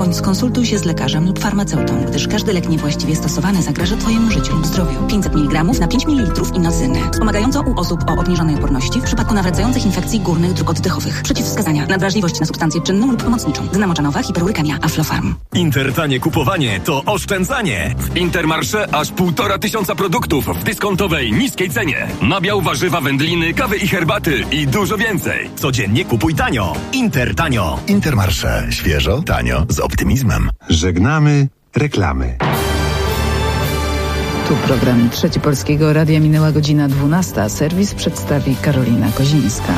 bądź skonsultuj się z lekarzem lub farmaceutą, gdyż każdy lek niewłaściwie stosowany zagraża Twojemu życiu lub zdrowiu. 500 mg na 5 ml inocyny. Wspomagająco u osób o obniżonej odporności w przypadku nawracających infekcji górnych dróg oddechowych. Przeciwwskazania: nadwrażliwość na substancję czynną lub pomocniczą. Znamoczanowa, hiperurykemia, Aflofarm. Intertanie kupowanie to oszczędzanie. W Intermarché aż 1500 produktów w dyskontowej, niskiej cenie. Nabiał, warzywa, wędliny, kawy i herbaty i dużo więcej. Codziennie kupuj tanio. Intertanio. Intermarché. Świeżo, tanio, z optymizmem. Żegnamy reklamy. Tu program Trzeci Polskiego Radia, minęła godzina 12. Serwis przedstawi Karolina Kozińska.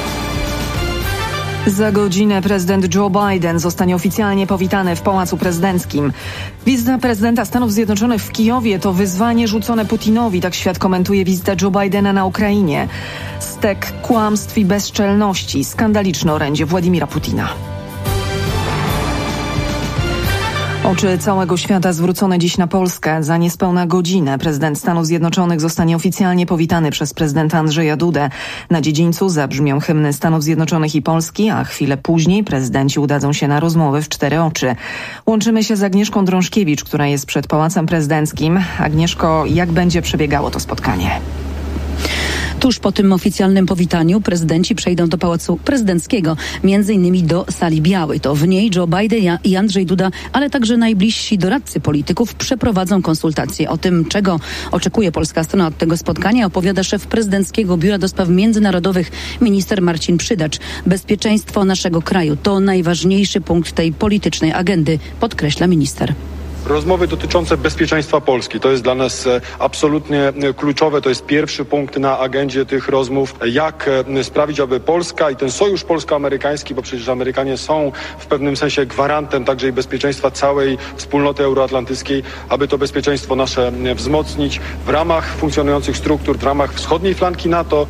Za godzinę prezydent Joe Biden zostanie oficjalnie powitany w Pałacu Prezydenckim. Wizyta prezydenta Stanów Zjednoczonych w Kijowie to wyzwanie rzucone Putinowi, tak świat komentuje wizytę Joe Bidena na Ukrainie. Stek kłamstw i bezczelności, skandaliczne orędzie Władimira Putina. Oczy całego świata zwrócone dziś na Polskę. Za niespełna godzinę prezydent Stanów Zjednoczonych zostanie oficjalnie powitany przez prezydenta Andrzeja Dudę. Na dziedzińcu zabrzmią hymny Stanów Zjednoczonych i Polski, a chwilę później prezydenci udadzą się na rozmowę w 4 oczy. Łączymy się z Agnieszką Drążkiewicz, która jest przed Pałacem Prezydenckim. Agnieszko, jak będzie przebiegało to spotkanie? Tuż po tym oficjalnym powitaniu prezydenci przejdą do Pałacu Prezydenckiego, m.in. do Sali Białej. To w niej Joe Biden i Andrzej Duda, ale także najbliżsi doradcy polityków przeprowadzą konsultacje. O tym, czego oczekuje polska strona od tego spotkania, opowiada szef Prezydenckiego Biura do Spraw Międzynarodowych minister Marcin Przydacz. Bezpieczeństwo naszego kraju to najważniejszy punkt tej politycznej agendy, podkreśla minister. Rozmowy dotyczące bezpieczeństwa Polski to jest dla nas absolutnie kluczowe. To jest pierwszy punkt na agendzie tych rozmów. Jak sprawić, aby Polska i ten sojusz polsko-amerykański, bo przecież Amerykanie są w pewnym sensie gwarantem także i bezpieczeństwa całej wspólnoty euroatlantyckiej, aby to bezpieczeństwo nasze wzmocnić w ramach funkcjonujących struktur, w ramach wschodniej flanki NATO.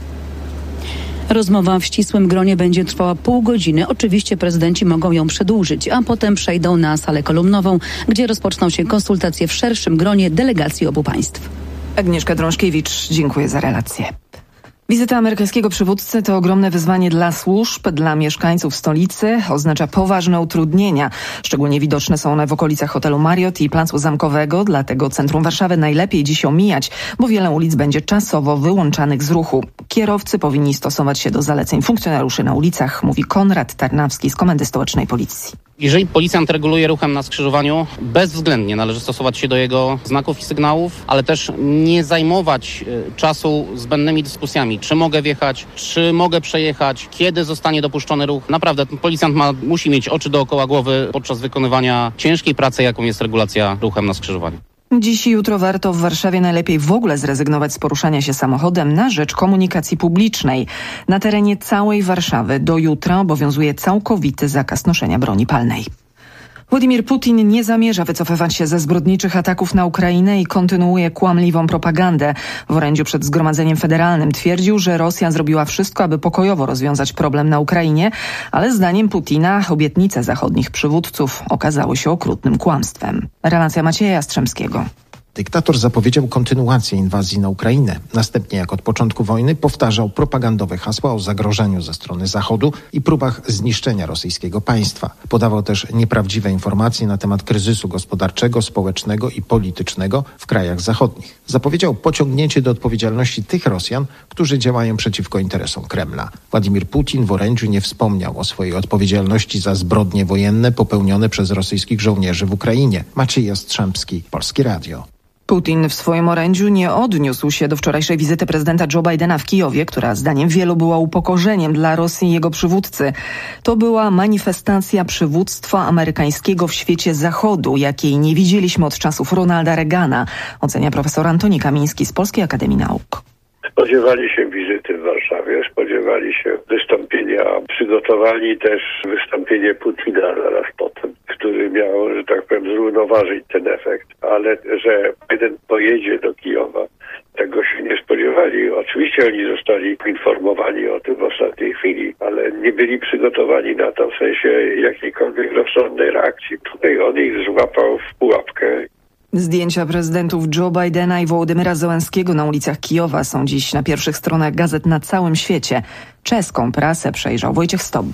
Rozmowa w ścisłym gronie będzie trwała pół godziny. Oczywiście prezydenci mogą ją przedłużyć, a potem przejdą na salę kolumnową, gdzie rozpoczną się konsultacje w szerszym gronie delegacji obu państw. Agnieszka Drążkiewicz, dziękuję za relację. Wizyta amerykańskiego przywódcy to ogromne wyzwanie dla służb, dla mieszkańców stolicy. Oznacza poważne utrudnienia. Szczególnie widoczne są one w okolicach hotelu Marriott i Placu Zamkowego. Dlatego centrum Warszawy najlepiej dziś omijać, bo wiele ulic będzie czasowo wyłączanych z ruchu. Kierowcy powinni stosować się do zaleceń funkcjonariuszy na ulicach, mówi Konrad Tarnawski z Komendy Stołecznej Policji. Jeżeli policjant reguluje ruchem na skrzyżowaniu, bezwzględnie należy stosować się do jego znaków i sygnałów, ale też nie zajmować czasu zbędnymi dyskusjami. Czy mogę wjechać, czy mogę przejechać, kiedy zostanie dopuszczony ruch. Naprawdę policjant musi mieć oczy dookoła głowy podczas wykonywania ciężkiej pracy, jaką jest regulacja ruchem na skrzyżowaniu. Dziś i jutro warto w Warszawie najlepiej w ogóle zrezygnować z poruszania się samochodem na rzecz komunikacji publicznej. Na terenie całej Warszawy do jutra obowiązuje całkowity zakaz noszenia broni palnej. Władimir Putin nie zamierza wycofywać się ze zbrodniczych ataków na Ukrainę i kontynuuje kłamliwą propagandę. W orędziu przed Zgromadzeniem Federalnym twierdził, że Rosja zrobiła wszystko, aby pokojowo rozwiązać problem na Ukrainie, ale zdaniem Putina obietnice zachodnich przywódców okazały się okrutnym kłamstwem. Relacja Macieja Jastrzębskiego. Dyktator zapowiedział kontynuację inwazji na Ukrainę. Następnie, jak od początku wojny, powtarzał propagandowe hasła o zagrożeniu ze strony Zachodu i próbach zniszczenia rosyjskiego państwa. Podawał też nieprawdziwe informacje na temat kryzysu gospodarczego, społecznego i politycznego w krajach zachodnich. Zapowiedział pociągnięcie do odpowiedzialności tych Rosjan, którzy działają przeciwko interesom Kremla. Władimir Putin w orędziu nie wspomniał o swojej odpowiedzialności za zbrodnie wojenne popełnione przez rosyjskich żołnierzy w Ukrainie. Maciej Jastrzębski, Polskie Radio. Putin w swoim orędziu nie odniósł się do wczorajszej wizyty prezydenta Joe Bidena w Kijowie, która zdaniem wielu była upokorzeniem dla Rosji i jego przywódcy. To była manifestacja przywództwa amerykańskiego w świecie Zachodu, jakiej nie widzieliśmy od czasów Ronalda Reagana, ocenia profesor Antoni Kamiński z Polskiej Akademii Nauk. Spodziewali się wizyty w Warszawie, spodziewali się wystąpienia, przygotowali też wystąpienie Putina zaraz potem, który miał, że tak powiem, zrównoważyć ten efekt, ale że Biden pojedzie do Kijowa, tego się nie spodziewali. Oczywiście oni zostali poinformowani o tym w ostatniej chwili, ale nie byli przygotowani na to w sensie jakiejkolwiek rozsądnej reakcji. Tutaj on ich złapał w pułapkę. Zdjęcia prezydentów Joe Bidena i Wołodymyra Zełenskiego na ulicach Kijowa są dziś na pierwszych stronach gazet na całym świecie. Czeską prasę przejrzał Wojciech Stobba.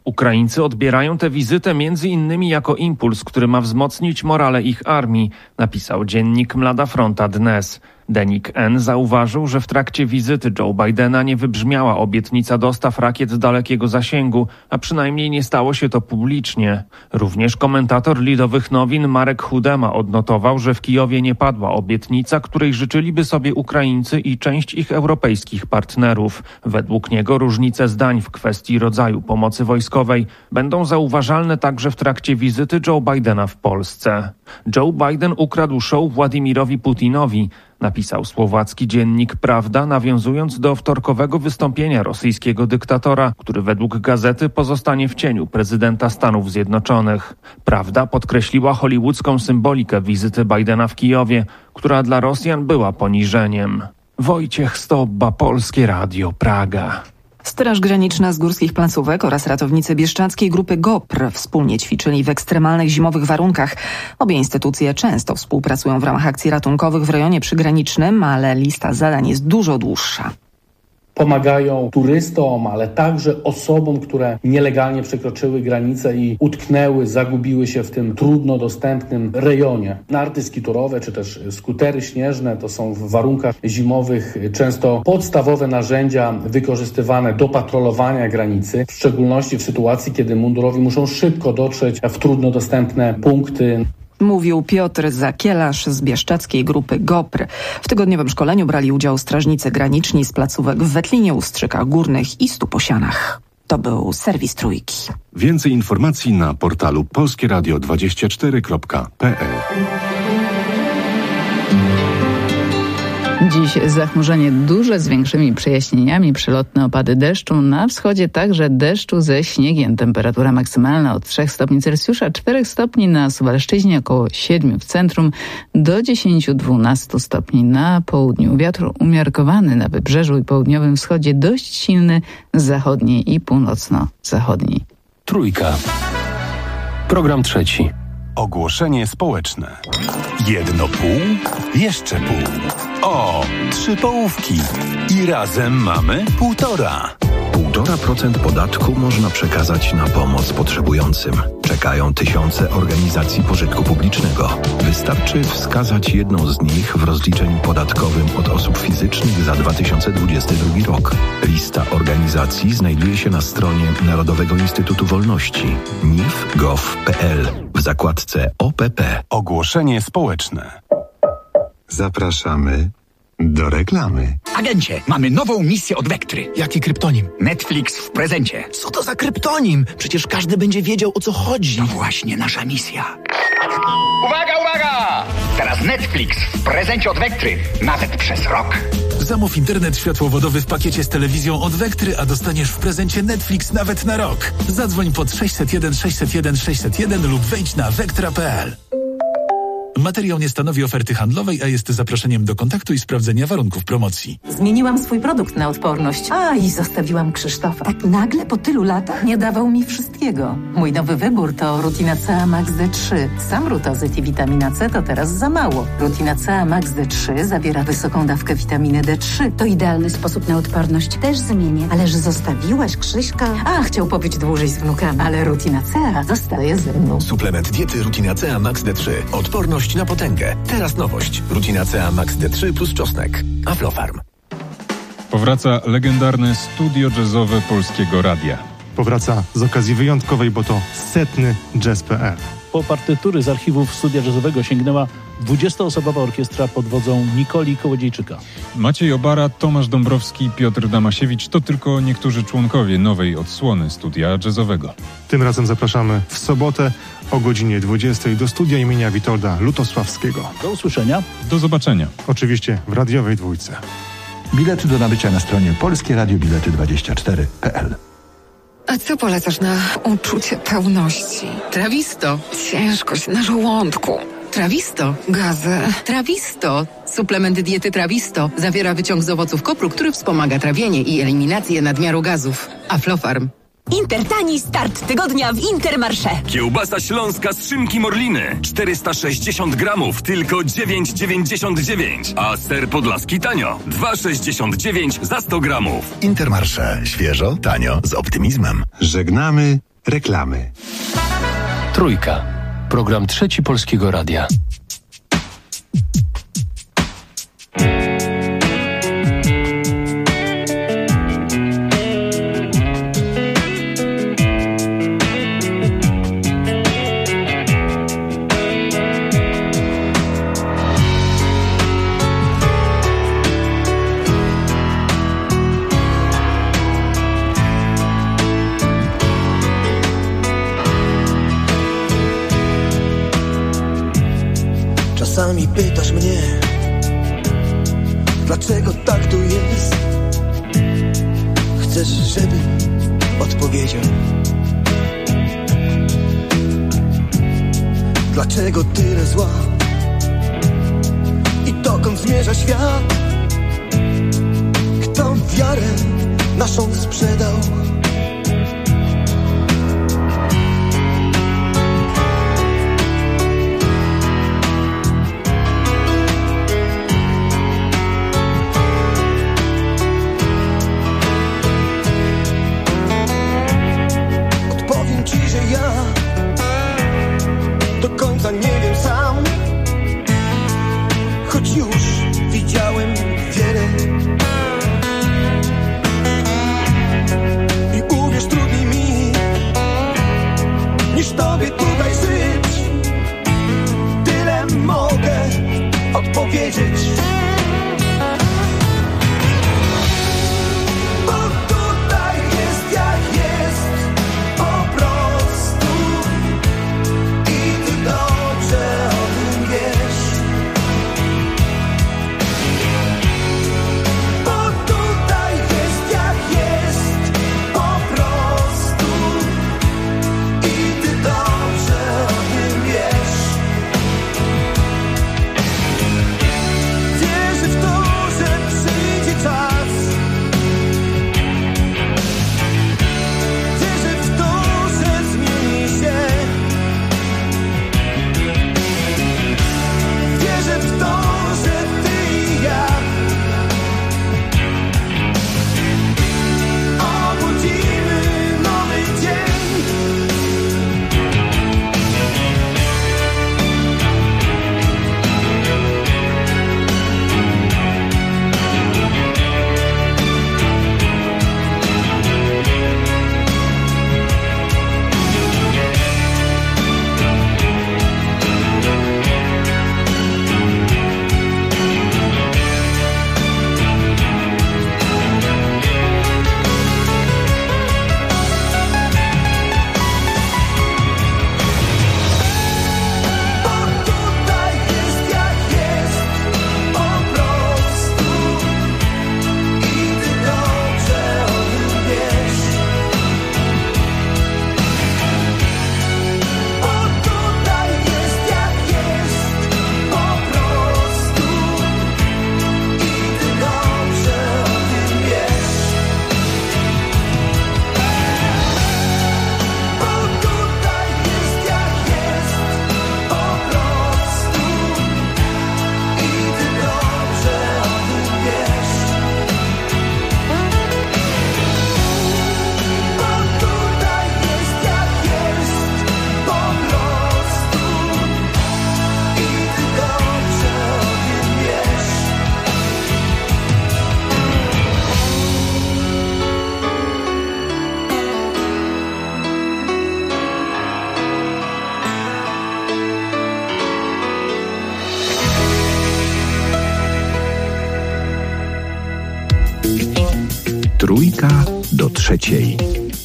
Ukraińcy odbierają tę wizytę m.in. jako impuls, który ma wzmocnić morale ich armii, napisał dziennik Mlada Fronta Dnes. Denik N zauważył, że w trakcie wizyty Joe Bidena nie wybrzmiała obietnica dostaw rakiet dalekiego zasięgu, a przynajmniej nie stało się to publicznie. Również komentator Lidowych Nowin Marek Hudema odnotował, że w Kijowie nie padła obietnica, której życzyliby sobie Ukraińcy i część ich europejskich partnerów. Według niego różnice zdań w kwestii rodzaju pomocy wojskowej będą zauważalne także w trakcie wizyty Joe Bidena w Polsce. Joe Biden ukradł show Władimirowi Putinowi, napisał słowacki dziennik Prawda, nawiązując do wtorkowego wystąpienia rosyjskiego dyktatora, który według gazety pozostanie w cieniu prezydenta Stanów Zjednoczonych. Prawda podkreśliła hollywoodzką symbolikę wizyty Bidena w Kijowie, która dla Rosjan była poniżeniem. Wojciech Stobba, Polskie Radio, Praga. Straż Graniczna z Górskich Placówek oraz ratownicy bieszczadzkiej grupy GOPR wspólnie ćwiczyli w ekstremalnych zimowych warunkach. Obie instytucje często współpracują w ramach akcji ratunkowych w rejonie przygranicznym, ale lista zadań jest dużo dłuższa. Pomagają turystom, ale także osobom, które nielegalnie przekroczyły granicę i utknęły, zagubiły się w tym trudno dostępnym rejonie. Narty skiturowe czy też skutery śnieżne to są w warunkach zimowych często podstawowe narzędzia wykorzystywane do patrolowania granicy, w szczególności w sytuacji, kiedy mundurowi muszą szybko dotrzeć w trudno dostępne punkty. Mówił Piotr Zakielarz z bieszczadzkiej grupy GOPR. W tygodniowym szkoleniu brali udział strażnicy graniczni z placówek w Wetlinie, Ustrzykach Górnych i Stuposianach. To był serwis Trójki. Więcej informacji na portalu polskieradio24.pl. Dziś zachmurzenie duże z większymi przejaśnieniami, przelotne opady deszczu. Na wschodzie także deszczu ze śniegiem. Temperatura maksymalna od 3 stopni Celsjusza, 4 stopni na Suwalszczyźnie, około 7 w centrum, do 10-12 stopni na południu. Wiatr umiarkowany na wybrzeżu i południowym wschodzie, dość silny zachodni i północno-zachodni. Trójka. Program trzeci. Ogłoszenie społeczne. 1 pół, jeszcze pół. O, 3 połówki. I razem mamy 1,5. 1,5% podatku można przekazać na pomoc potrzebującym. Czekają tysiące organizacji pożytku publicznego. Wystarczy wskazać jedną z nich w rozliczeniu podatkowym od osób fizycznych za 2022 rok. Lista organizacji znajduje się na stronie Narodowego Instytutu Wolności nif.gov.pl w zakładce OPP. Ogłoszenie społeczne. Zapraszamy do reklamy. Agencie, mamy nową misję od Vectry. Jaki kryptonim? Netflix w prezencie. Co to za kryptonim? Przecież każdy będzie wiedział, o co chodzi. To właśnie nasza misja. Uwaga, uwaga! Teraz Netflix w prezencie od Vectry. Nawet przez rok. Zamów internet światłowodowy w pakiecie z telewizją od Vectry, a dostaniesz w prezencie Netflix nawet na rok. Zadzwoń pod 601 601 601 lub wejdź na vectra.pl. Materiał nie stanowi oferty handlowej, a jest zaproszeniem do kontaktu i sprawdzenia warunków promocji. Zmieniłam swój produkt na odporność. I zostawiłam Krzysztofa. Tak nagle po tylu latach nie dawał mi wszystkiego. Mój nowy wybór to Rutina CA Max D3. Sam rutozyt i witamina C to teraz za mało. Rutina CA Max D3 zawiera wysoką dawkę witaminy D3. To idealny sposób na odporność. Też zmienię. Ależ zostawiłaś Krzyśka. Chciał pobyć dłużej z wnukami, ale Rutina CA zostaje ze mną. Suplement diety Rutina CA Max D3. Odporność na potęgę. Teraz nowość. Rutina CA Max D3 plus czosnek. Aflofarm. Powraca legendarne studio jazzowe Polskiego Radia. Powraca z okazji wyjątkowej, bo to 100. Jazz.pl. Po partytury z archiwów studia jazzowego sięgnęła 20-osobowa orkiestra pod wodzą Nikoli Kołodziejczyka. Maciej Obara, Tomasz Dąbrowski, Piotr Damasiewicz to tylko niektórzy członkowie nowej odsłony studia jazzowego. Tym razem zapraszamy w sobotę o godzinie 20 do studia imienia Witolda Lutosławskiego. Do usłyszenia. Do zobaczenia. Oczywiście w radiowej dwójce. Bilety do nabycia na stronie polskieradiobilety24.pl. A co polecasz na uczucie pełności? Trawisto. Ciężkość na żołądku. Trawisto. Gazy. Trawisto. Suplement diety Trawisto zawiera wyciąg z owoców kopru, który wspomaga trawienie i eliminację nadmiaru gazów. Aflofarm. Intertani start tygodnia w Intermarché. Kiełbasa śląska z szynki Morliny 460 gramów, tylko 9,99. A ser podlaski tanio 2,69 za 100 gramów. Intermarché. Świeżo, tanio, z optymizmem. Żegnamy Reklamy. Trójka. Program Trzeci Polskiego Radia. Czasami pytasz mnie, dlaczego tak tu jest? Chcesz, żebym odpowiedział? Dlaczego tyle zła? I dokąd zmierza świat? Kto wiarę naszą sprzedał? Do końca nie wiem sam, choć już widziałem wiele. I uwierz, trudniej mi niż tobie tutaj żyć. Tyle mogę odpowiedzieć. Bo tutaj jest jak jest, po prostu. Dobrze o tym wiesz, bo tutaj jest jak jest, po prostu. I ty dobrze o tym wiesz. Wierzę w to, że przyjdzie czas. Wierzę w to, że zmieni się. Wierzę w to, że ty i ja obudzimy nowy dzień. Trójka do trzeciej.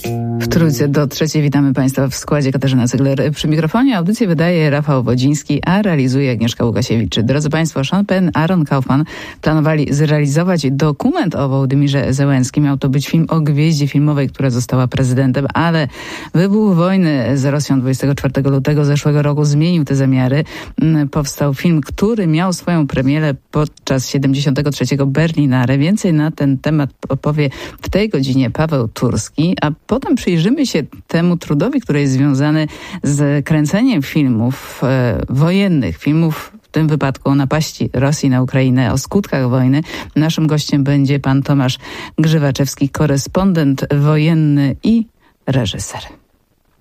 W Trójce do trzeciej witamy Państwa w składzie. Katarzyna Cegler przy mikrofonie. Audycję wydaje Rafał Wodziński, a realizuje Agnieszka Łukasiewicz. Drodzy Państwo, Sean Penn, Aaron Kaufman planowali zrealizować dokument o Wołodymirze Zełenskim. Miał to być film o gwieździe filmowej, która została prezydentem, ale wybuch wojny z Rosją 24 lutego zeszłego roku zmienił te zamiary. Powstał film, który miał swoją premierę podczas 73. Berlinale. Więcej na ten temat opowie w tej godzinie Paweł Turski, a potem przyjrzymy się temu trudowi, który jest związany z kręceniem filmów wojennych, filmów w tym wypadku o napaści Rosji na Ukrainę, o skutkach wojny. Naszym gościem będzie pan Tomasz Grzywaczewski, korespondent wojenny i reżyser.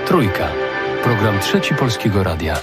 Trójka. Program Trzeci Polskiego Radia.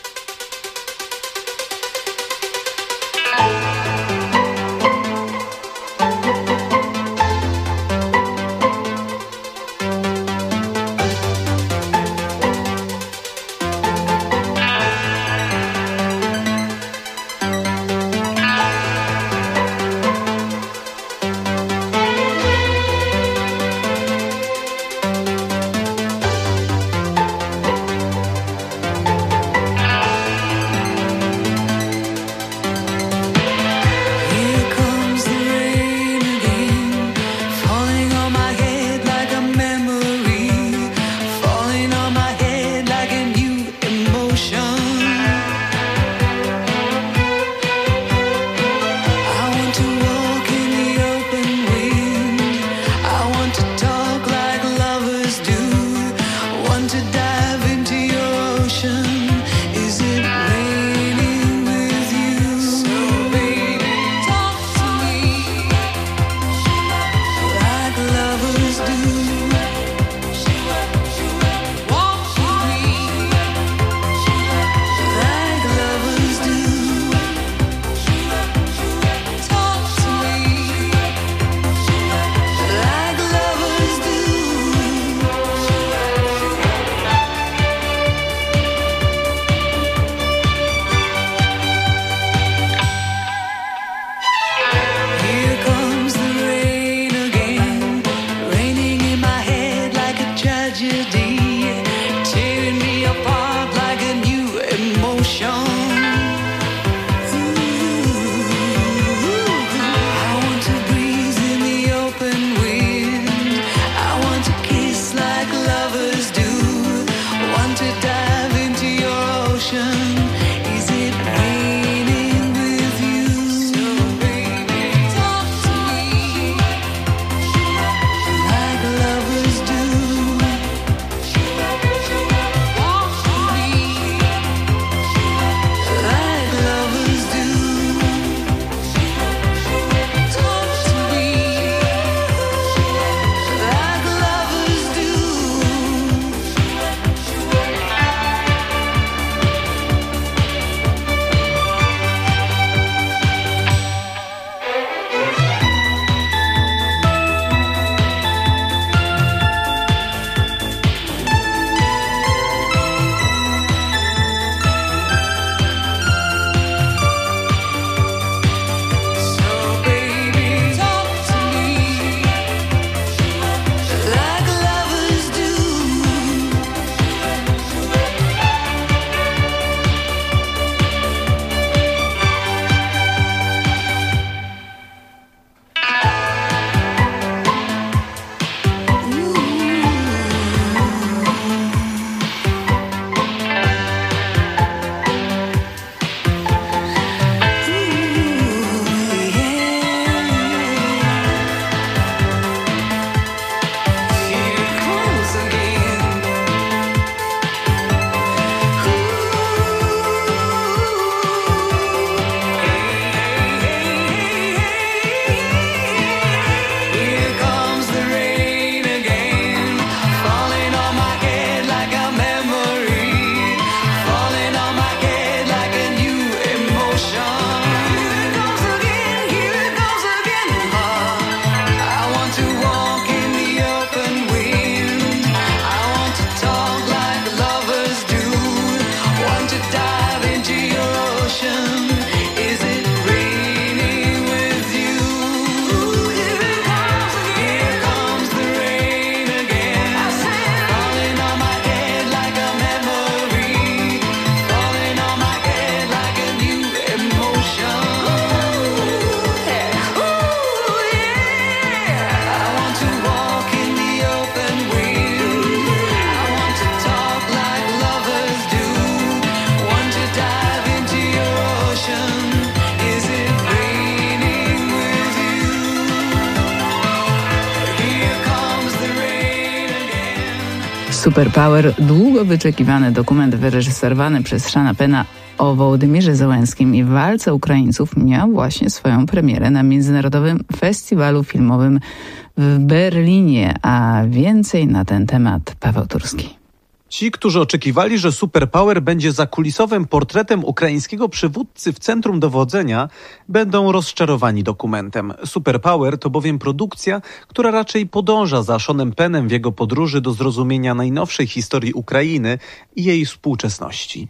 Superpower, długo wyczekiwany dokument wyreżyserowany przez Seana Penna o Wołodymierze Zełenskim i walce Ukraińców miał właśnie swoją premierę na Międzynarodowym Festiwalu Filmowym w Berlinie, a więcej na ten temat Paweł Turski. Ci, którzy oczekiwali, że Superpower będzie zakulisowym portretem ukraińskiego przywódcy w centrum dowodzenia, będą rozczarowani dokumentem. Superpower to bowiem produkcja, która raczej podąża za Seanem Pennem w jego podróży do zrozumienia najnowszej historii Ukrainy i jej współczesności.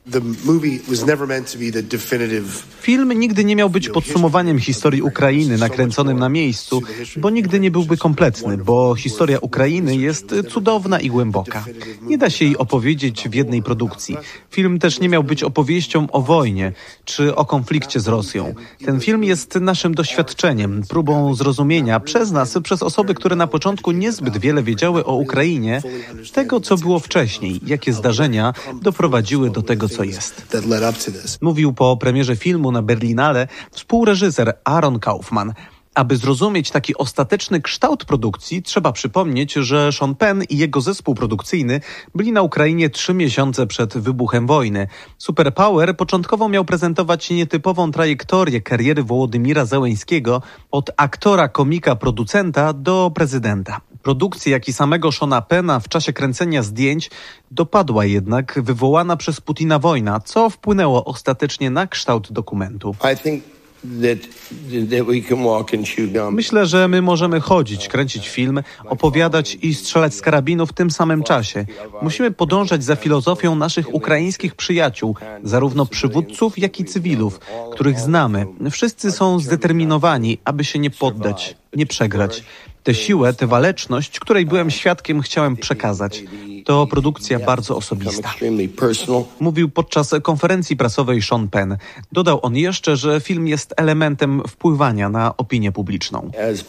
Film nigdy nie miał być podsumowaniem historii Ukrainy nakręconym na miejscu, bo nigdy nie byłby kompletny, bo historia Ukrainy jest cudowna i głęboka. Nie da się jej opowiedzieć w jednej produkcji. Film też nie miał być opowieścią o wojnie czy o konflikcie z Rosją. Ten film jest naszym doświadczeniem, próbą zrozumienia przez nas, przez osoby, które na początku niezbyt wiele wiedziały o Ukrainie, tego, co było wcześniej, jakie zdarzenia doprowadziły do tego, co jest. Mówił po premierze filmu na Berlinale współreżyser Aaron Kaufman. Aby zrozumieć taki ostateczny kształt produkcji, trzeba przypomnieć, że Sean Penn i jego zespół produkcyjny byli na Ukrainie 3 miesiące przed wybuchem wojny. Superpower początkowo miał prezentować nietypową trajektorię kariery Wołodymira Zełeńskiego od aktora, komika, producenta do prezydenta. Produkcji, jak i samego Seana Penna w czasie kręcenia zdjęć dopadła jednak wywołana przez Putina wojna, co wpłynęło ostatecznie na kształt dokumentu. Myślę, że my możemy chodzić, kręcić film, opowiadać i strzelać z karabinu w tym samym czasie. Musimy podążać za filozofią naszych ukraińskich przyjaciół, zarówno przywódców, jak i cywilów, których znamy. Wszyscy są zdeterminowani, aby się nie poddać, nie przegrać. Tę siłę, tę waleczność, której byłem świadkiem, chciałem przekazać. To produkcja bardzo osobista. Mówił podczas konferencji prasowej Sean Penn. Dodał on jeszcze, że film jest elementem wpływania na opinię publiczną.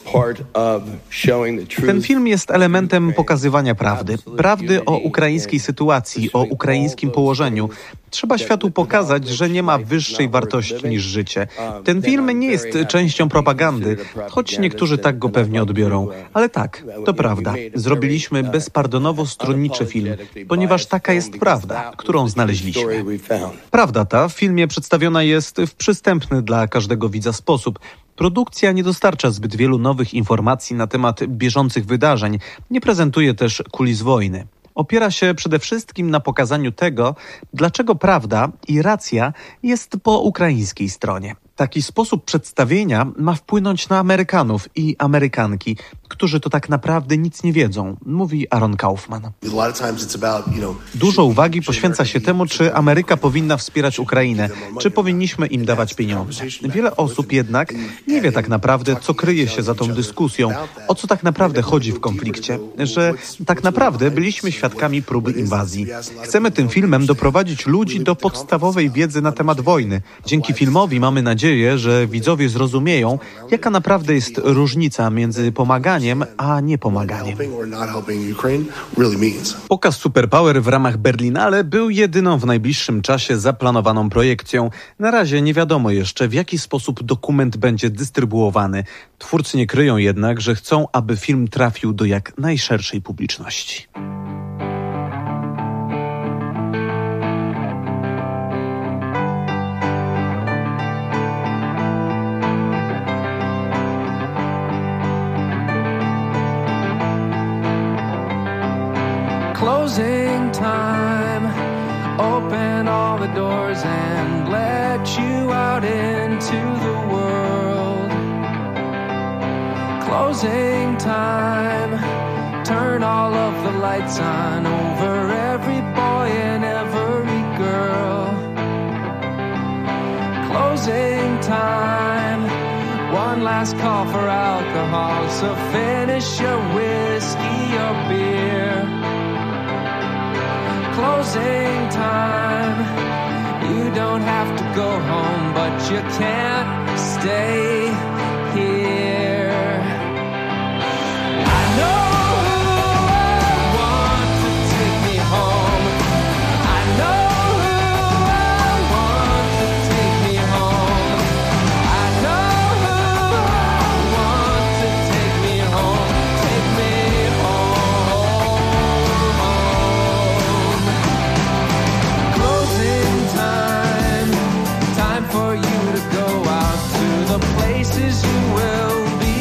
Ten film jest elementem pokazywania prawdy. Prawdy o ukraińskiej sytuacji, o ukraińskim położeniu. Trzeba światu pokazać, że nie ma wyższej wartości niż życie. Ten film nie jest częścią propagandy, choć niektórzy tak go pewnie odbiorą. Ale tak, to prawda. Zrobiliśmy bezpardonowo stronniczy film, ponieważ taka jest prawda, którą znaleźliśmy. Prawda ta w filmie przedstawiona jest w przystępny dla każdego widza sposób. Produkcja nie dostarcza zbyt wielu nowych informacji na temat bieżących wydarzeń, nie prezentuje też kulis wojny. Opiera się przede wszystkim na pokazaniu tego, dlaczego prawda i racja jest po ukraińskiej stronie. Taki sposób przedstawienia ma wpłynąć na Amerykanów i Amerykanki, którzy to tak naprawdę nic nie wiedzą, mówi Aaron Kaufman. Dużo uwagi poświęca się temu, czy Ameryka powinna wspierać Ukrainę, czy powinniśmy im dawać pieniądze. Wiele osób jednak nie wie tak naprawdę, co kryje się za tą dyskusją, o co tak naprawdę chodzi w konflikcie, że tak naprawdę byliśmy świadkami próby inwazji. Chcemy tym filmem doprowadzić ludzi do podstawowej wiedzy na temat wojny. Dzięki filmowi mamy nadzieję, że widzowie zrozumieją, jaka naprawdę jest różnica między pomaganiem a niepomaganiem. Pokaz Superpower w ramach Berlinale był jedyną w najbliższym czasie zaplanowaną projekcją. Na razie nie wiadomo jeszcze, w jaki sposób dokument będzie dystrybuowany. Twórcy nie kryją jednak, że chcą, aby film trafił do jak najszerszej publiczności. Closing time, open all the doors and let you out into the world. Closing time, turn all of the lights on over every boy and every girl. Closing time, one last call for alcohol, so finish your whiskey or beer. Closing time, you don't have to go home, but you can't stay here. I know who I want to take me home. I know who I want to take me home. I know who I want to take me home. Take me home. Closing time, time for you to go out to the places you will be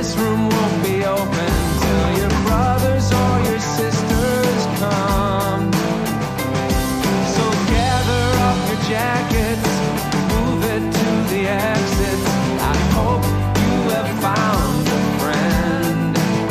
this room won't be open till your brothers or your sisters come. So gather up your jackets, move it to the exits. I hope you have found a friend.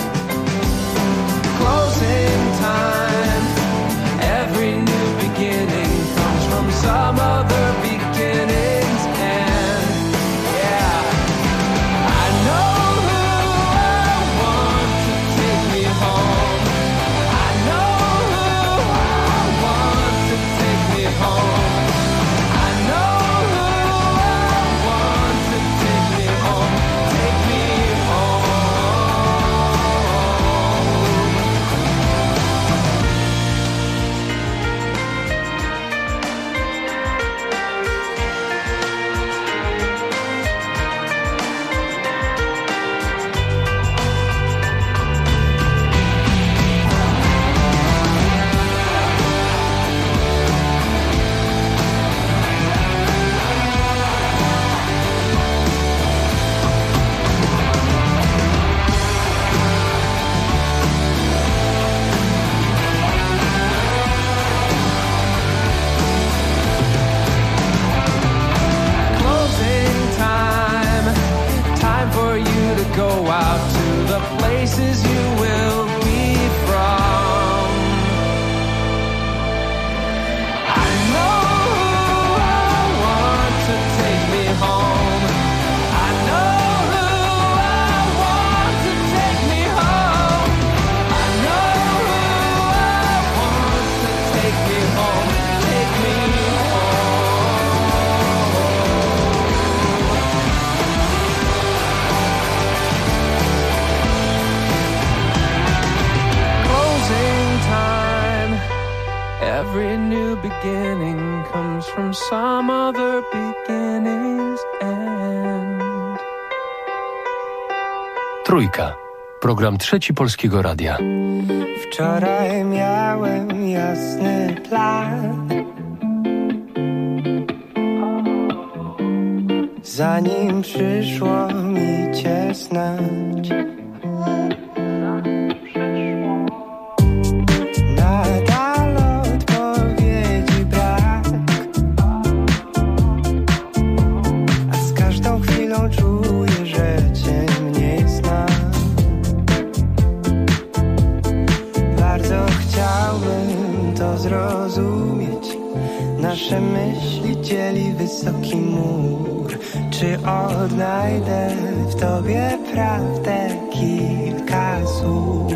Closing time, every new beginning comes from some other beginning's end. Yeah, I know who I want to take me home. I know who I want to take me home. I know who I want to take me home. Take me home. Closing time, time for you to go out to the places you will be from. I know who I want to take me home. I know who I want to take me home. I know who I want to take me home. Take me closing time. Every new beginning comes from some other beginning's end. Trójka. Program Trzeci Polskiego Radia. Wczoraj miałem jasny plan, zanim przyszło mi cię znać. Nadal odpowiedzi brak, a z każdą chwilą czuję, że cię mniej znam. Bardzo chciałbym to zrozumieć. Nasze myśli dzieli wysoki mur. Czy odnajdę w tobie prawdę kilka słów?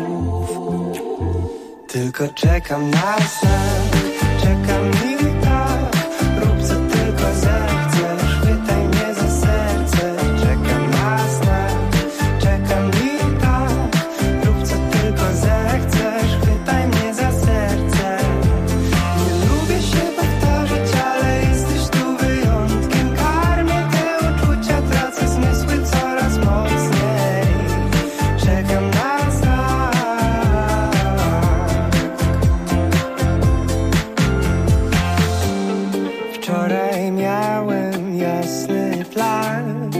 Tylko czekam na sen, czekam i tak. Rób co tylko zechcesz, chwytaj mnie za serce. Czekam na znak, czekam i tak. Rób co tylko zechcesz, chwytaj mnie za serce. Nie lubię się powtarzać, ale jesteś tu wyjątkiem. Karmię te uczucia, tracę zmysły coraz mocniej. Czekam na znak. Wczoraj miałem jasny plan,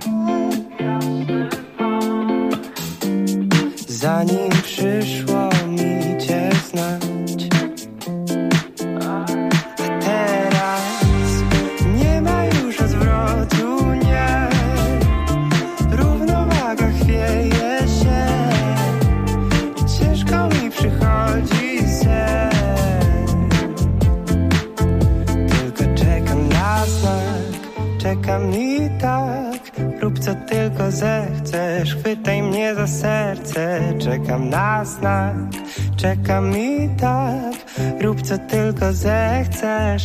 zanim przyszło mi cię znać. A teraz nie ma już odwrotu, nie. Równowaga chwieje się i ciężko mi przychodzi sen. Tylko czekam na znak, czekam i tak. Rób co tylko zechcesz, chwytaj mnie za serce. Czekam na znak, czekam i tak. Rób co tylko zechcesz.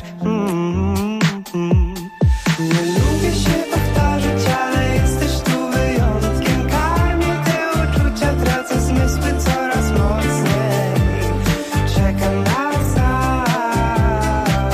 Nie lubię się powtarzać, ale jesteś tu wyjątkiem. Karmię te uczucia, tracę zmysły coraz mocniej. Czekam na znak.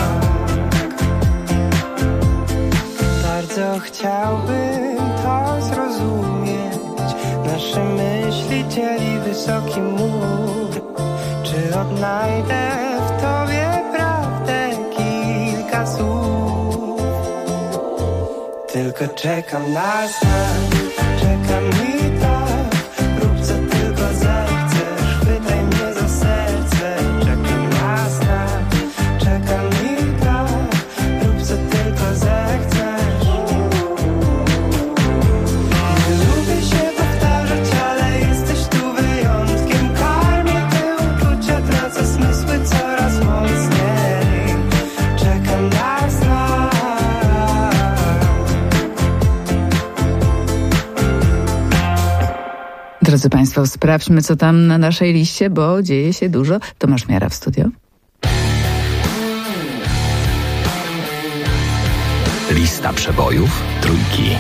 Bardzo chciałbym to zrozumieć. Nasze myśli dzieli wysoki mur. Czy odnajdę w tobie prawdę kilka słów? Tylko czekam na znak, czekam i tak. Drodzy Państwo, sprawdźmy, co tam na naszej liście, bo dzieje się dużo. Tomasz Miara w studio. Lista przebojów trójki.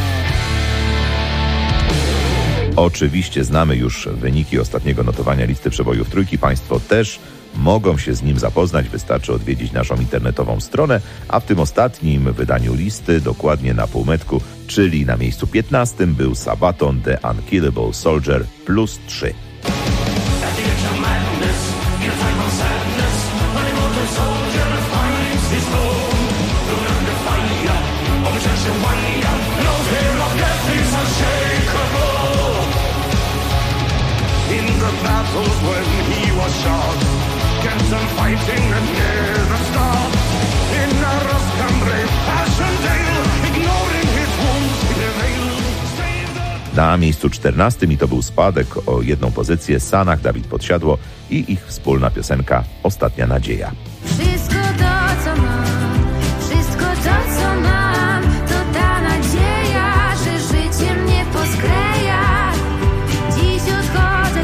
Oczywiście znamy już wyniki ostatniego notowania listy przebojów trójki. Państwo też mogą się z nim zapoznać. Wystarczy odwiedzić naszą internetową stronę, a w tym ostatnim wydaniu listy, dokładnie na półmetku, czyli na miejscu 15 był Sabaton The Unkillable Soldier +3. Na miejscu 14 i to był spadek o 1 pozycję, Sanach, Dawid Podsiadło i ich wspólna piosenka Ostatnia Nadzieja. Wszystko to, co mam, wszystko to, co mam, to ta nadzieja, że życie mnie poskleja. Dziś odchodzę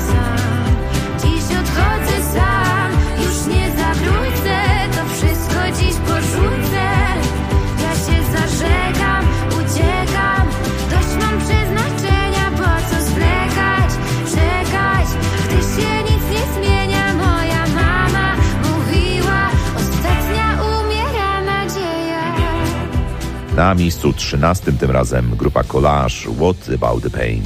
sam, już nie zawrócę, to wszystko dziś porzucę. Ja się zażegam, uciekam, dość mam przeznaczenia, po co zwlekać, czekać, gdy się nic nie zmienia. Moja mama mówiła, ostatnia umiera nadzieja. Na miejscu 13 tym razem grupa Collage, What About the Pain.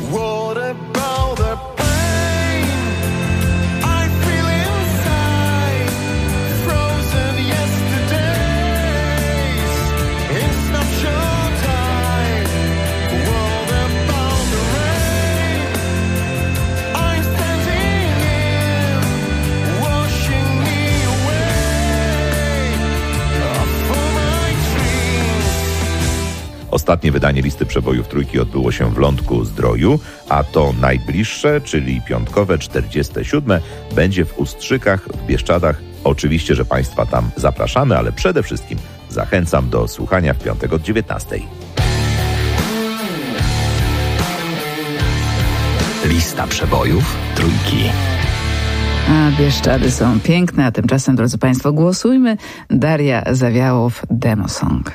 Ostatnie wydanie listy przebojów trójki odbyło się w Lądku-Zdroju, a to najbliższe, czyli piątkowe 47, będzie w Ustrzykach w Bieszczadach. Oczywiście, że Państwa tam zapraszamy, ale przede wszystkim zachęcam do słuchania w piątek od 19. Lista przebojów trójki. A Bieszczady są piękne, a tymczasem, drodzy Państwo, głosujmy. Daria Zawiałow, Demo Song.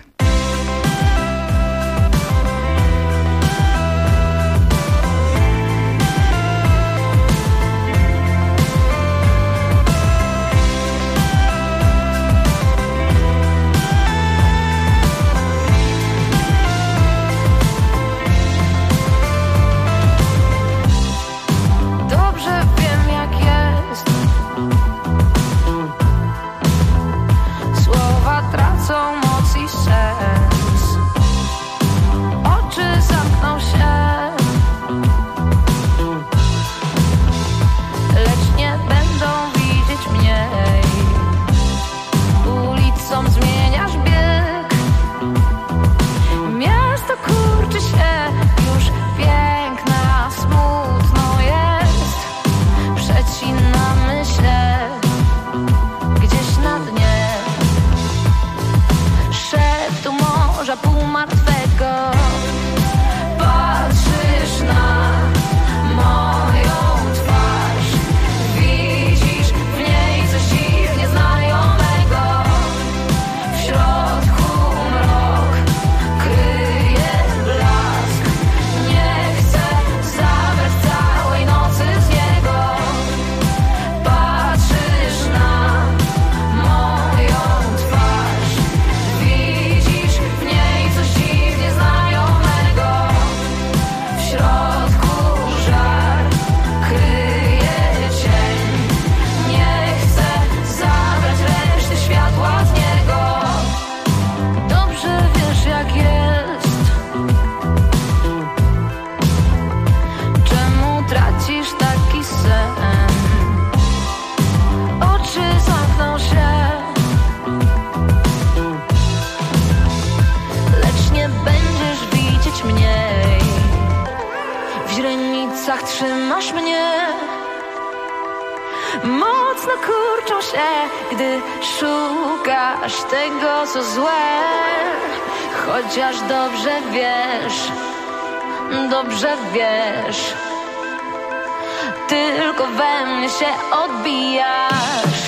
Trzymasz mnie, mocno kurczą się, gdy szukasz tego, co złe. Chociaż dobrze wiesz, tylko we mnie się odbijasz.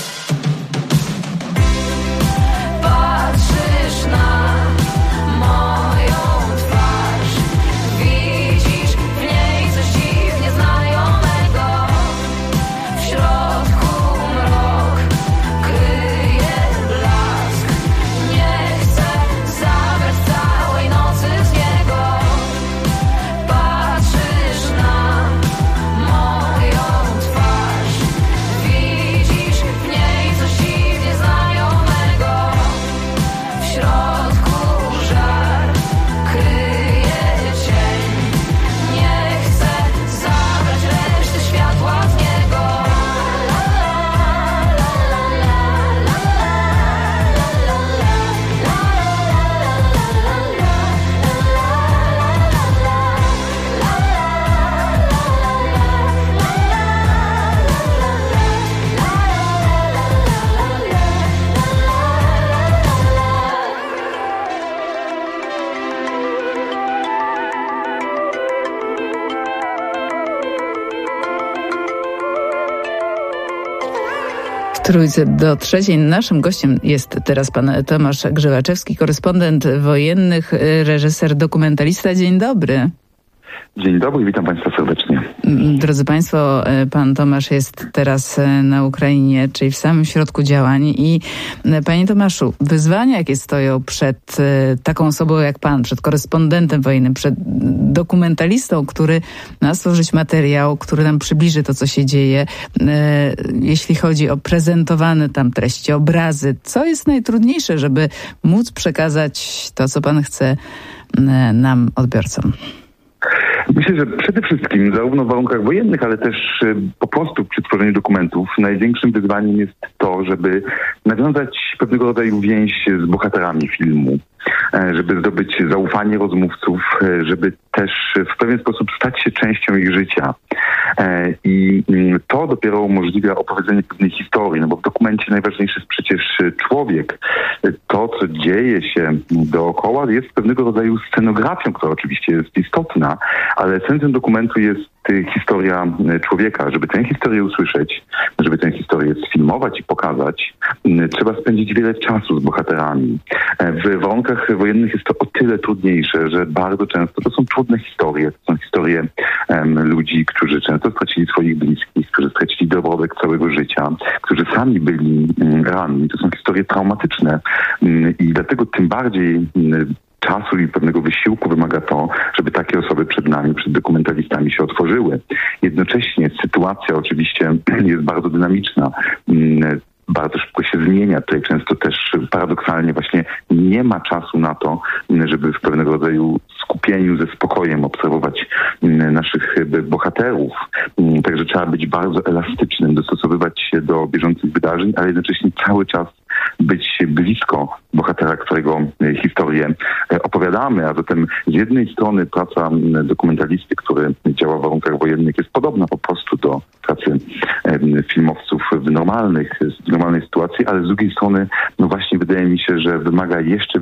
Patrzysz na moją twarz, widzisz w niej coś dziwnie znajomego. W środku mrok kryje blask. Nie chcę zabrać całej nocy z niego. Patrzysz na moją twarz, widzisz w niej coś dziwnie znajomego. W środku żar kryje cień. Nie chcę zabrać reszty światła z niego. W Trójce do trzeciej naszym gościem jest teraz pan Tomasz Grzywaczewski, korespondent wojennych, reżyser, dokumentalista. Dzień dobry. Dzień dobry, witam Państwa serdecznie. Drodzy Państwo, pan Tomasz jest teraz na Ukrainie, czyli w samym środku działań. I panie Tomaszu, wyzwania, jakie stoją przed taką osobą jak pan, przed korespondentem wojennym, przed dokumentalistą, który ma stworzyć materiał, który nam przybliży to, co się dzieje, jeśli chodzi o prezentowane tam treści, obrazy. Co jest najtrudniejsze, żeby móc przekazać to, co pan chce nam, odbiorcom? Myślę, że przede wszystkim zarówno w warunkach wojennych, ale też po prostu przy tworzeniu dokumentów największym wyzwaniem jest to, żeby nawiązać pewnego rodzaju więź z bohaterami filmu, żeby zdobyć zaufanie rozmówców, żeby też w pewien sposób stać się częścią ich życia. I to dopiero umożliwia opowiedzenie pewnej historii, no bo w dokumencie najważniejszy jest przecież człowiek. To, co dzieje się dookoła, jest pewnego rodzaju scenografią, która oczywiście jest istotna, ale sensem dokumentu jest historia człowieka. Żeby tę historię usłyszeć, żeby tę historię sfilmować i pokazać, trzeba spędzić wiele czasu z bohaterami. W warunkach wojennych jest to o tyle trudniejsze, że bardzo często to są trudne historie. To są historie ludzi, którzy często stracili swoich bliskich, którzy stracili dorobek całego życia, którzy sami byli ranni. To są historie traumatyczne i dlatego tym bardziej czasu i pewnego wysiłku wymaga to, żeby takie osoby przed nami, przed dokumentalistami się otworzyły. Jednocześnie sytuacja oczywiście jest bardzo dynamiczna. Bardzo szybko się zmienia. Tutaj często też paradoksalnie właśnie nie ma czasu na to, żeby w pewnego rodzaju skupieniu ze spokojem obserwować naszych bohaterów. Także trzeba być bardzo elastycznym, dostosowywać się do bieżących wydarzeń, ale jednocześnie cały czas być blisko bohatera, którego historię opowiadamy. A zatem z jednej strony praca dokumentalisty, który działa w warunkach wojennych, jest podobna po prostu do pracy filmowców w normalnej sytuacji, ale z drugiej strony no właśnie wydaje mi się, że wymaga jeszcze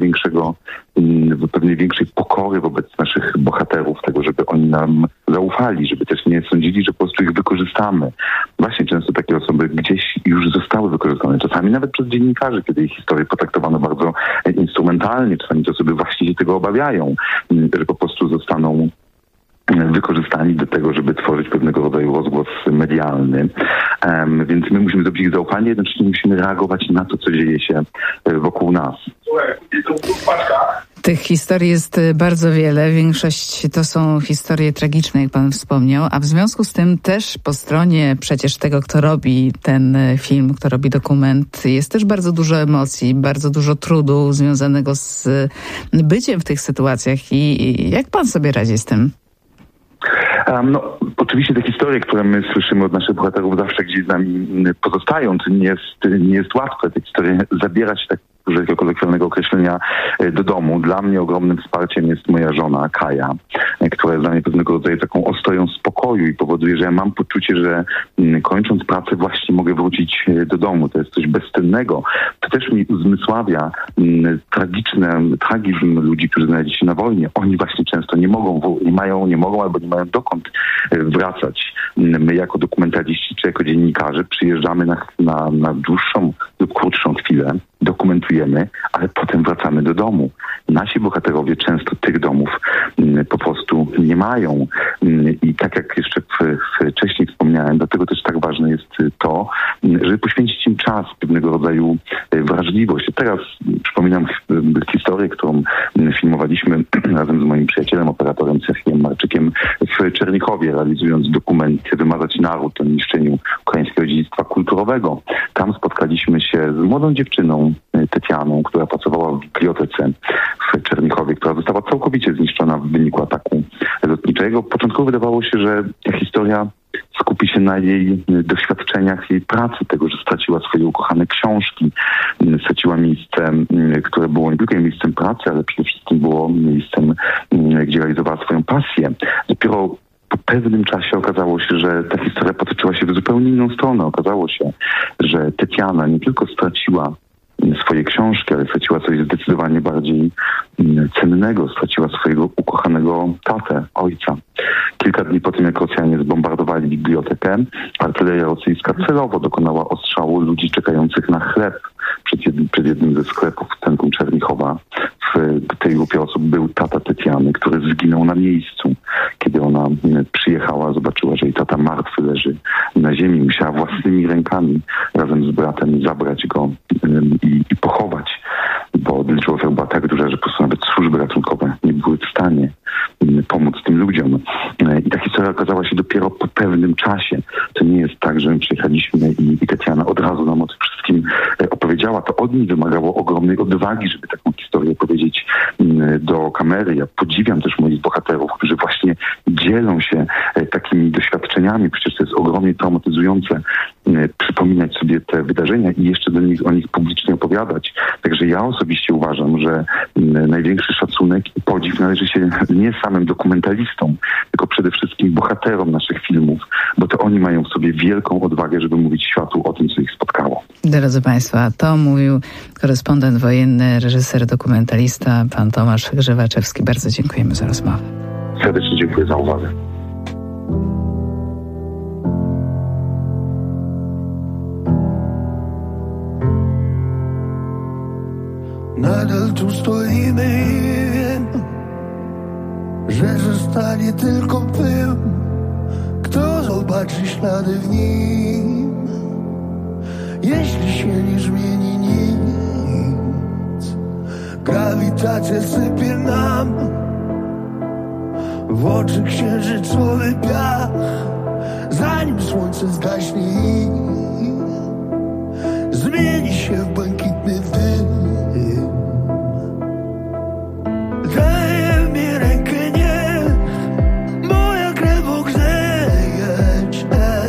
pewnej większej pokory wobec naszych bohaterów, tego, żeby oni nam zaufali, żeby też nie sądzili, że po prostu ich wykorzystamy. Właśnie często takie osoby gdzieś już zostały wykorzystane, czasami nawet przez dziennikarzy, kiedy ich historie potraktowano bardzo instrumentalnie, czasami te osoby właśnie się tego obawiają, że po prostu zostaną wykorzystani do tego, żeby tworzyć pewnego rodzaju rozgłos medialny. Więc my musimy zdobyć ich zaufanie, jednocześnie musimy reagować na to, co dzieje się wokół nas. Tych historii jest bardzo wiele. Większość to są historie tragiczne, jak pan wspomniał, a w związku z tym też po stronie przecież tego, kto robi ten film, kto robi dokument, jest też bardzo dużo emocji, bardzo dużo trudu związanego z byciem w tych sytuacjach. I jak pan sobie radzi z tym? No, oczywiście te historie, które my słyszymy od naszych bohaterów, zawsze gdzieś z nami pozostają. To nie jest łatwe te historie zabierać tak użyję takiego kolokwialnego określenia, do domu. Dla mnie ogromnym wsparciem jest moja żona Kaja, która jest dla mnie pewnego rodzaju taką ostoją spokoju i powoduje, że ja mam poczucie, że kończąc pracę właśnie mogę wrócić do domu. To jest coś bezcennego. To też mi uzmysławia tragizm ludzi, którzy znaleźli się na wojnie. Oni właśnie często nie mogą albo nie mają dokąd wracać. My jako dokumentaliści czy jako dziennikarze przyjeżdżamy na dłuższą lub krótszą chwilę, dokumentujemy, ale potem wracamy do domu. Nasi bohaterowie często tych domów po prostu nie mają. I tak jak jeszcze wcześniej wspomniałem, dlatego też tak ważne jest to, żeby poświęcić im czas, pewnego rodzaju wrażliwość. Teraz przypominam historię, którą filmowaliśmy razem z moim przyjacielem, operatorem Serhiem Marczykiem w Czernichowie, realizując dokument Wymazać naród o niszczeniu ukraińskiego dziedzictwa kulturowego. Tam spotkaliśmy się z młodą dziewczyną, Tetianą, która pracowała w bibliotece w Czernichowie, która została całkowicie zniszczona w wyniku ataku lotniczego. Początkowo wydawało się, że ta historia skupi się na jej doświadczeniach, jej pracy, tego, że straciła swoje ukochane książki, straciła miejsce, które było nie tylko miejscem pracy, ale przede wszystkim było miejscem, gdzie realizowała swoją pasję. Dopiero po pewnym czasie okazało się, że ta historia potoczyła się w zupełnie inną stronę. Okazało się, że Tetiana nie tylko straciła swoje książki, ale straciła coś zdecydowanie bardziej cennego. Straciła swojego ukochanego tatę, ojca. Kilka dni po tym, jak Rosjanie zbombardowali bibliotekę, artyleria rosyjska celowo dokonała ostrzału ludzi czekających na chleb przed jednym ze sklepów w centrum Czernichowa. W tej grupie osób był tata Tetiany, który zginął na miejscu. Kiedy ona przyjechała, zobaczyła, że jej tata martwy leży na ziemi. Musiała własnymi rękami razem z bratem zabrać go i pochować, bo liczba ofiar była tak duża, że po prostu nawet służby ratunkowe nie były w stanie pomóc tym ludziom. I ta historia okazała się dopiero po pewnym czasie. To nie jest tak, że my przyjechaliśmy i Tetiana od razu nam o tym wszystkim opowiedziała. To od niej wymagało ogromnej odwagi, żeby taką historię powiedzieć do kamery. Ja podziwiam też moich bohaterów, którzy właśnie dzielą się takimi doświadczeniami. Przecież to jest ogromnie traumatyzujące przypominać sobie te wydarzenia i jeszcze o nich publicznie opowiadać. Także ja osobiście uważam, że największy szacunek i podziw należy się nie samym dokumentalistom, tylko przede wszystkim bohaterom naszych filmów, bo to oni mają w sobie wielką odwagę, żeby mówić światu o tym, co ich spotkało. Drodzy Państwo, to mówił korespondent wojenny, reżyser, dokumentalista, pan Tomasz Grzewaczewski. Bardzo dziękujemy za rozmowę. Serdecznie dziękuję za uwagę. Nadal tu stoimy i wiem, że zostanie tylko pył, kto zobaczy ślady w nim, jeśli się nie zmieni nic. Grawitacja sypie nam w oczy księżycowy piach, zanim słońce zgaśnie i zmieni się w błękitny dym. Daj mi rękę, nie, moja krew ogrzeje cię.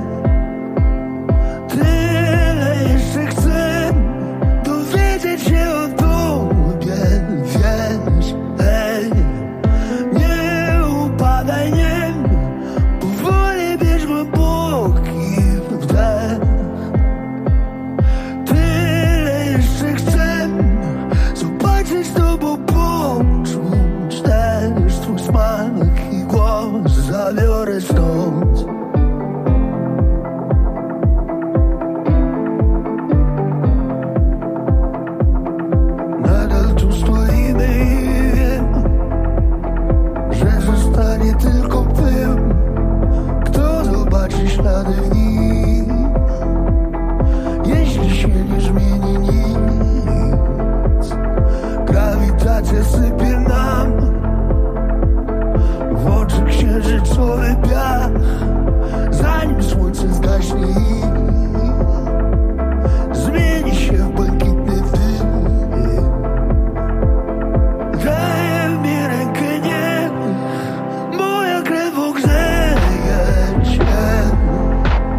Tyle jeszcze chcę dowiedzieć się o tobie, wiesz, nie upadaj, nie, powoli bierz głęboki wdech. Tyle jeszcze chcę zobaczyć z tobą, poczuć też twój smak i głos, zabiorę stąd. Nadal tu stoimy i wiem, że zostanie tylko pył, kto zobaczy ślady w nim, jeśli się nie zmieni nic. Grawitacja sypie nam w oczy księżycowy piach, zanim słońce zgaśnie i zmieni się w błękitny dym. Daj mi rękę, nie, moja krew ogrzeje cię.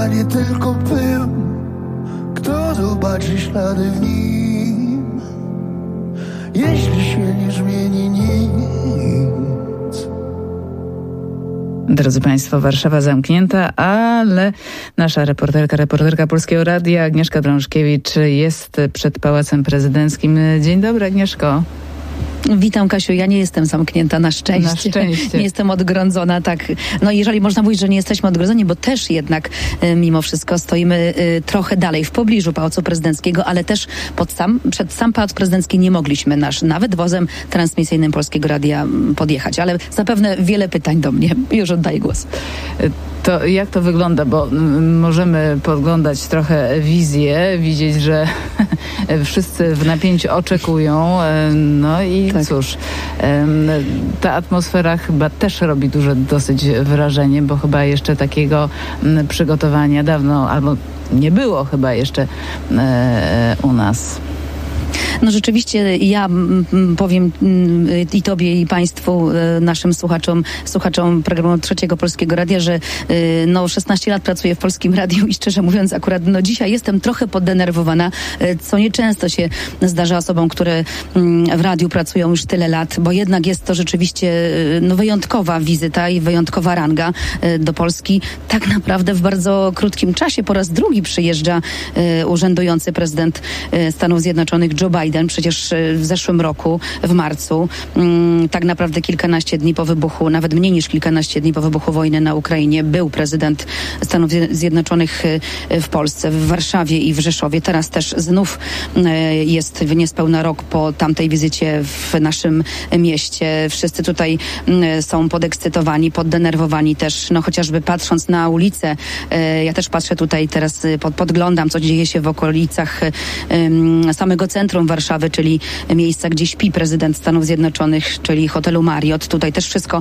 zostanie tylko pył. Kto zobaczy ślady w nim, jeśli się nie zmieni nic? Drodzy Państwo, Warszawa zamknięta, ale nasza reporterka Polskiego Radia Agnieszka Drążkiewicz jest przed Pałacem Prezydenckim. Dzień dobry, Agnieszko. Witam, Kasiu. Ja nie jestem zamknięta, na szczęście. Na szczęście. Nie jestem odgrodzona, tak. No jeżeli można mówić, że nie jesteśmy odgrodzeni, bo też jednak mimo wszystko stoimy trochę dalej w pobliżu Pałacu Prezydenckiego, ale też przed sam Pałac Prezydencki nie mogliśmy nawet wozem transmisyjnym Polskiego Radia podjechać. Ale zapewne wiele pytań do mnie. Już oddaję głos. To jak to wygląda? Bo możemy podglądać trochę wizję, widzieć, że wszyscy w napięciu oczekują. No i tak. Cóż, ta atmosfera chyba też robi dosyć wrażenie, bo chyba jeszcze takiego przygotowania dawno albo nie było chyba jeszcze u nas. No rzeczywiście ja powiem i tobie, i państwu, naszym słuchaczom programu Trzeciego Polskiego Radia, że 16 lat pracuję w Polskim Radiu i szczerze mówiąc akurat dzisiaj jestem trochę poddenerwowana, co nieczęsto się zdarza osobom, które w radiu pracują już tyle lat, bo jednak jest to rzeczywiście wyjątkowa wizyta i wyjątkowa ranga do Polski. Tak naprawdę w bardzo krótkim czasie po raz drugi przyjeżdża urzędujący prezydent Stanów Zjednoczonych Joe Biden. Przecież w zeszłym roku, w marcu, tak naprawdę kilkanaście dni po wybuchu, nawet mniej niż kilkanaście dni po wybuchu wojny na Ukrainie, był prezydent Stanów Zjednoczonych w Polsce, w Warszawie i w Rzeszowie. Teraz też znów jest niespełna rok po tamtej wizycie w naszym mieście. Wszyscy tutaj są podekscytowani, poddenerwowani też, chociażby patrząc na ulicę. Ja też patrzę tutaj teraz, podglądam, co dzieje się w okolicach samego centrum Warszawy, czyli miejsca, gdzie śpi prezydent Stanów Zjednoczonych, czyli hotelu Marriott. Tutaj też wszystko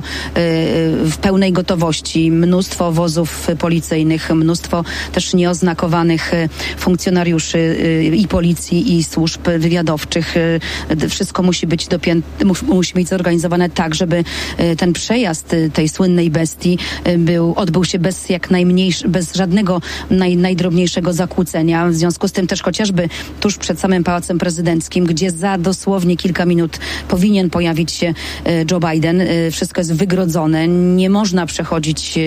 w pełnej gotowości. Mnóstwo wozów policyjnych, mnóstwo też nieoznakowanych funkcjonariuszy i policji, i służb wywiadowczych. Wszystko musi być zorganizowane tak, żeby ten przejazd tej słynnej bestii odbył się bez żadnego najdrobniejszego zakłócenia. W związku z tym też chociażby tuż przed samym Pałacem Prezydenckim, gdzie za dosłownie kilka minut powinien pojawić się Joe Biden. Wszystko jest wygrodzone. Nie można przechodzić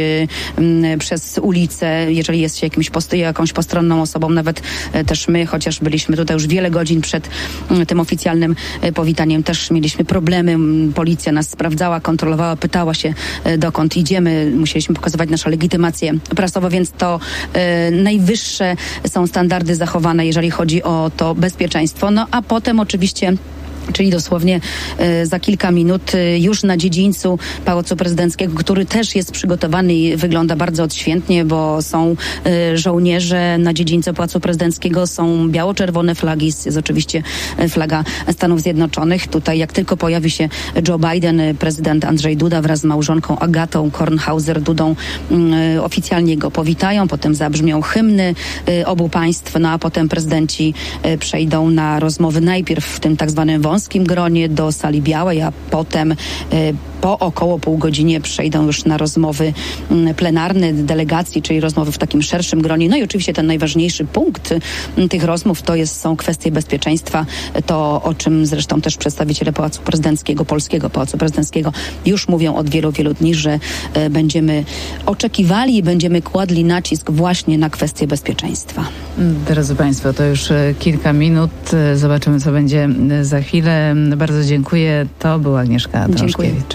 przez ulicę, jeżeli jest się jakąś postronną osobą. Nawet też my, chociaż byliśmy tutaj już wiele godzin przed tym oficjalnym powitaniem, też mieliśmy problemy. Policja nas sprawdzała, kontrolowała, pytała się, dokąd idziemy. Musieliśmy pokazywać naszą legitymację prasową, więc to najwyższe są standardy zachowane, jeżeli chodzi o to bezpieczeństwo. A potem oczywiście, czyli dosłownie za kilka minut już na dziedzińcu Pałacu Prezydenckiego, który też jest przygotowany i wygląda bardzo odświętnie, bo są żołnierze na dziedzińcu Pałacu Prezydenckiego, są biało-czerwone flagi, jest oczywiście flaga Stanów Zjednoczonych. Tutaj jak tylko pojawi się Joe Biden, prezydent Andrzej Duda wraz z małżonką Agatą Kornhauser-Dudą oficjalnie go powitają, potem zabrzmią hymny obu państw, a potem prezydenci przejdą na rozmowy najpierw w tym tak zwanym wąskim gronie do sali białej, a potem po około pół godzinie przejdą już na rozmowy plenarne delegacji, czyli rozmowy w takim szerszym gronie. I oczywiście ten najważniejszy punkt tych rozmów są kwestie bezpieczeństwa. To, o czym zresztą też przedstawiciele Pałacu Prezydenckiego, Polskiego Pałacu Prezydenckiego już mówią od wielu, wielu dni, że będziemy oczekiwali i będziemy kładli nacisk właśnie na kwestie bezpieczeństwa. Drodzy Państwo, to już kilka minut. Zobaczymy, co będzie za chwilę. Bardzo dziękuję. To była Agnieszka Drążkiewicz.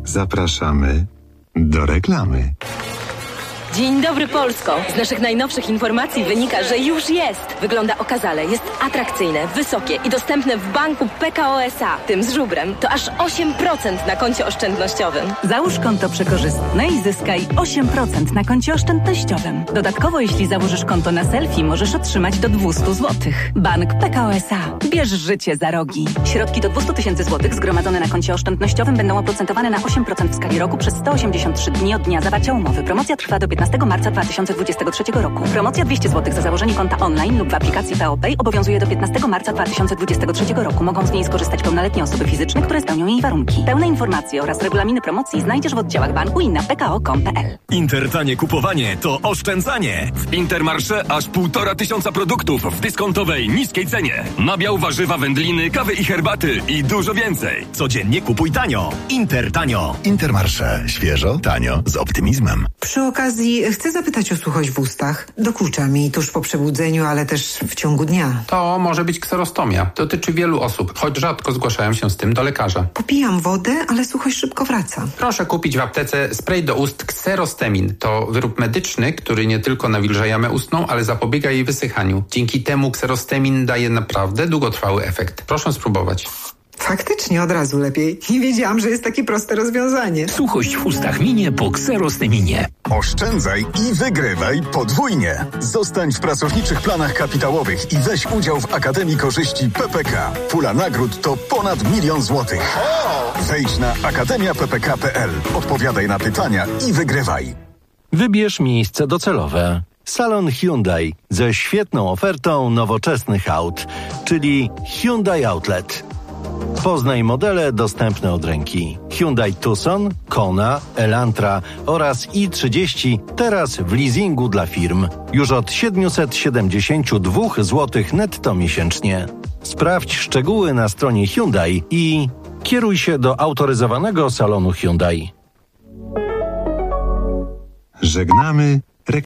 Zapraszamy do reklamy. Dzień dobry, Polsko! Z naszych najnowszych informacji wynika, że już jest. Wygląda okazale, jest atrakcyjne, wysokie i dostępne w banku PKO SA, tym z żubrem. To aż 8% na koncie oszczędnościowym. Załóż konto przekorzystne i zyskaj 8% na koncie oszczędnościowym. Dodatkowo, jeśli założysz konto na selfie, możesz otrzymać do 200 zł. Bank PKO SA. Bierz życie za rogi. Środki do 200 000 zł zgromadzone na koncie oszczędnościowym będą oprocentowane na 8% w skali roku przez 183 dni od dnia zawarcia umowy. Promocja trwa do 15 marca 2023 roku. Promocja 200 zł za założenie konta online lub w aplikacji PO Pay obowiązuje do 15 marca 2023 roku. Mogą z niej skorzystać pełnoletnie osoby fizyczne, które spełnią jej warunki. Pełne informacje oraz regulaminy promocji znajdziesz w oddziałach banku i na pko.com.pl. Intertanie kupowanie to oszczędzanie. W Intermarché aż 1500 produktów w dyskontowej, niskiej cenie. Nabiał, warzywa, wędliny, kawy i herbaty i dużo więcej. Codziennie kupuj tanio. Intertanio. Intermarché. Świeżo, tanio, z optymizmem. Przy okazji chcę zapytać o suchość w ustach. Dokucza mi tuż po przebudzeniu, ale też w ciągu dnia. To może być kserostomia. Dotyczy wielu osób, choć rzadko zgłaszają się z tym do lekarza. Popijam wodę, ale suchość szybko wraca. Proszę kupić w aptece spray do ust Xerostemin. To wyrób medyczny, który nie tylko nawilża jamę ustną, ale zapobiega jej wysychaniu. Dzięki temu Xerostemin daje naprawdę długotrwały efekt. Proszę spróbować. Faktycznie od razu lepiej. Nie wiedziałam, że jest takie proste rozwiązanie. Suchość w ustach minie po Xerosteminie. Oszczędzaj i wygrywaj podwójnie. Zostań w pracowniczych planach kapitałowych i weź udział w Akademii Korzyści PPK. Pula nagród to ponad 1 000 000 złotych. Wejdź na akademiappk.pl. Odpowiadaj na pytania i wygrywaj. Wybierz miejsce docelowe. Salon Hyundai ze świetną ofertą nowoczesnych aut, czyli Hyundai Outlet. Poznaj modele dostępne od ręki. Hyundai Tucson, Kona, Elantra oraz i30 teraz w leasingu dla firm. Już od 772 zł netto miesięcznie. Sprawdź szczegóły na stronie Hyundai i kieruj się do autoryzowanego salonu Hyundai. Żegnamy